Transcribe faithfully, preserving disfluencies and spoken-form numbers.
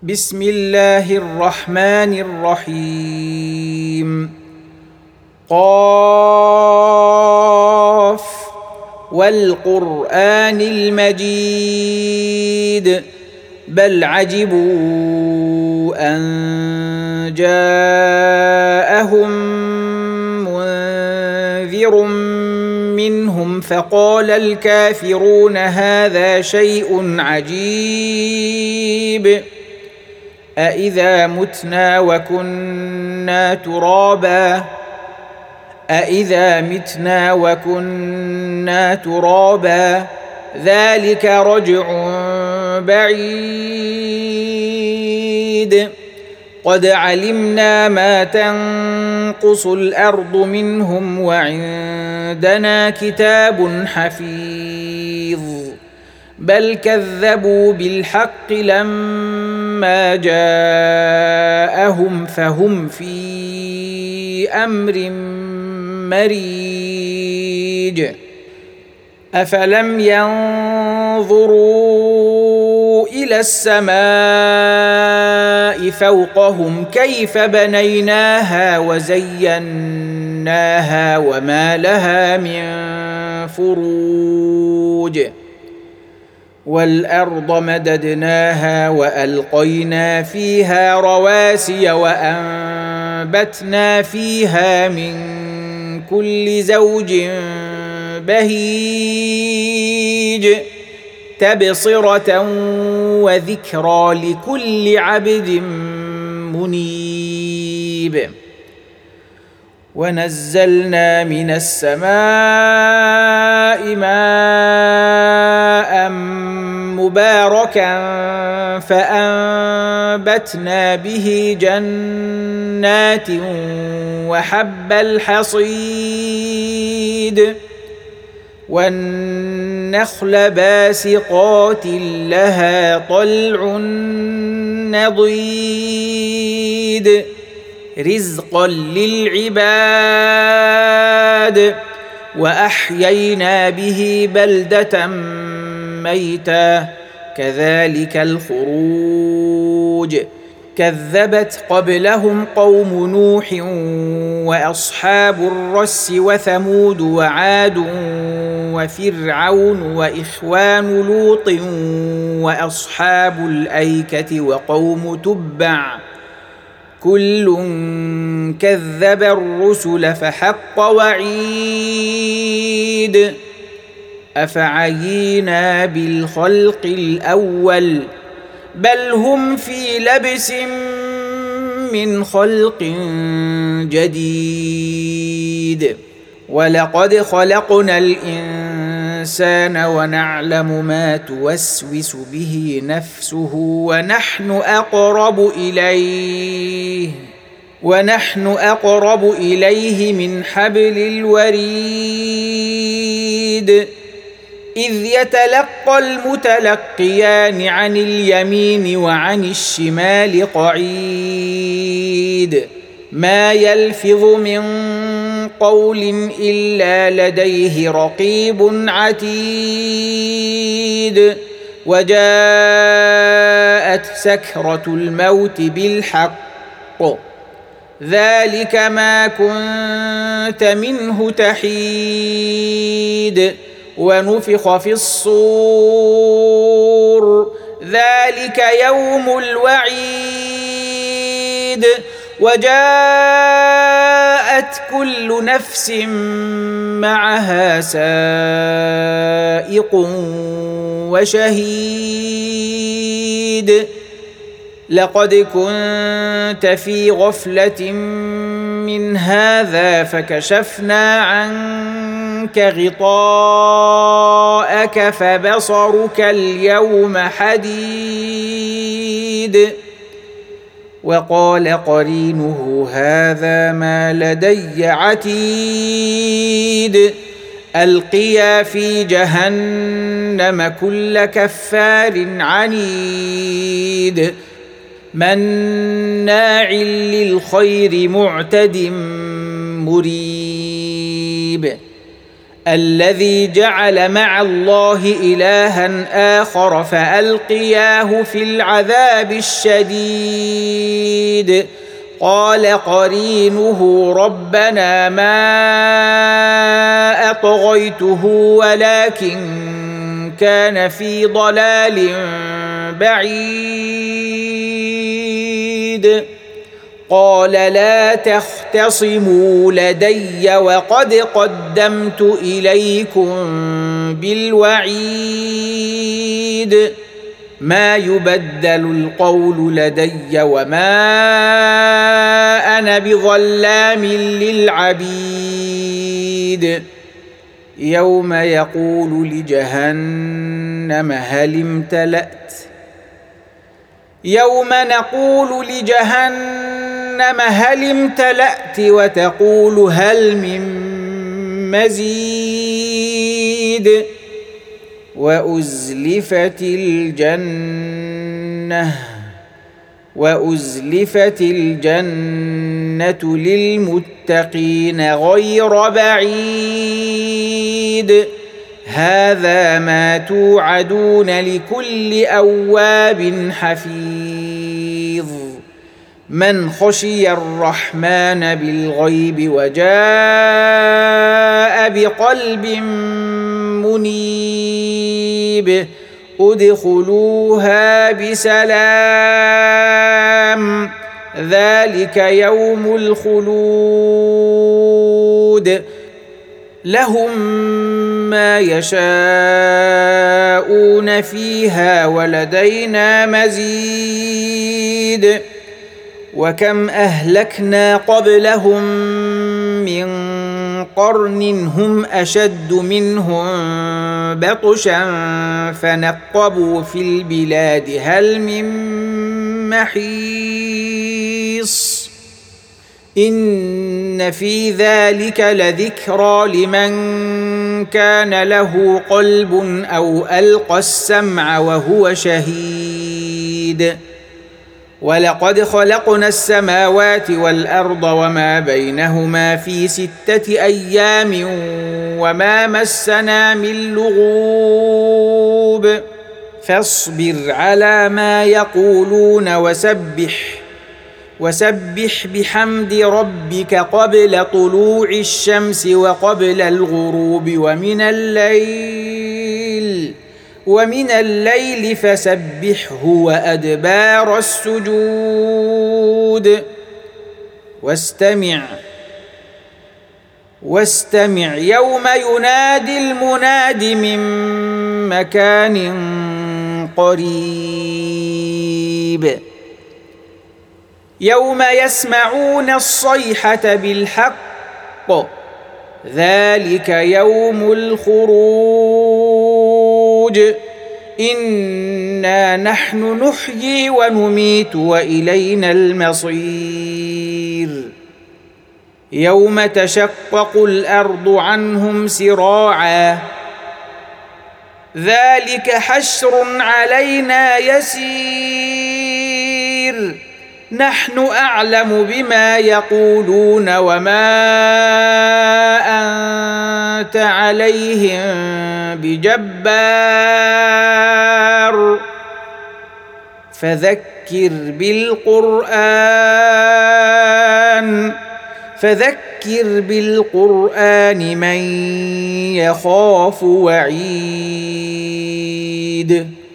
بسم الله الرحمن الرحيم. قاف والقرآن المجيد بل عجبوا أن جاءهم منذر منهم فقال الكافرون هذا شيء عجيب أإذا متنا وكنا ترابا أإذا متنا وكنا ترابا ذلك رجع بعيد قد علمنا ما تنقص الأرض منهم وعندنا كتاب حفيظ بل كذبوا بالحق لما جاءهم فهم في أمر مريج أفلم ينظروا إلى السماء فوقهم كيف بنيناها وزيناها وما لها من فروج والأرض مددناها وألقينا فيها رواسي وأنبتنا فيها من كل زوج بهيج تبصرة وذكرى لكل عبد منيب ونزلنا من السماء ماء مباركا فأنبتنا به جنات وحب الحصيد والنخل باسقات لها طلع نضيد رزقا للعباد وأحيينا به بلدة ميتا كذلك الخروج كذبت قبلهم قوم نوح وأصحاب الرس وثمود وعاد وفرعون وإخوان لوط وأصحاب الأيكة وقوم تبع كل كذب الرسل فحق وعيد أفعينا بالخلق الأول بل هم في لبس من خلق جديد ولقد خلقنا الإنسان ونعلم ما توسوس به نفسه ونحن أقرب إليه ونحن أقرب إليه من حبل الوريد إذ يتلقى المتلقيان عن اليمين وعن الشمال قعيد ما يلفظ من قول إلا لديه رقيب عتيد وجاءت سكرة الموت بالحق ذلك ما كنت منه تحيد ونفخ في الصور ذلك يوم الوعيد وجاءت كل نفس معها سائق وشهيد لقد كنت في غفلة من هذا فكشفنا عنك غطاءك فبصرك اليوم حديد وقال قرينه هذا ما لدي عتيد ألقيا في جهنم كل كفار عنيد مناع للخير معتد مريب الذي جعل مع الله إلها آخر فألقياه في العذاب الشديد قال قرينه ربنا ما أطغيته ولكن كان في ضلال بعيد قال لا تختصموا لدي وقد قدمت إليكم بالوعيد ما يبدل القول لدي وما أنا بظلام للعبيد يوم يقول لجهنم هل امتلأت يوم نقول لجهنم هل امتلأت وتقول هل من مزيد وأزلفت الجنة وأزلفت الجنة للمتقين غير بعيد هذا ما توعدون لكل أواب حفيظ من خشي الرحمن بالغيب وجاء بقلب منيب ادخلوها بسلام ذلك يوم الخلود لهم ما يشاءون فيها ولدينا مزيد وكم أهلكنا قبلهم من قرن هم أشد منهم بطشا فنقبوا في البلاد هل من محيص إن في ذلك لذكرى لمن كان له قلب أو ألقى السمع وهو شهيد ولقد خلقنا السماوات والأرض وما بينهما في ستة أيام وما مسنا من لغوب فاصبر على ما يقولون وسبح وسبح بحمد ربك قبل طلوع الشمس وقبل الغروب ومن الليل ومن الليل فسبحه وأدبار السجود واستمع واستمع يوم ينادي المناد من مكان قريب يوم يسمعون الصيحة بالحق ذلك يوم الخروج إنا نحن نحيي ونميت وإلينا المصير يوم تشقق الأرض عنهم سراعا ذلك حشر علينا يسير نحن أعلم بما يقولون وما أنت عليهم بجبار فذكر بالقرآن فذكر بالقرآن من يخاف وعيد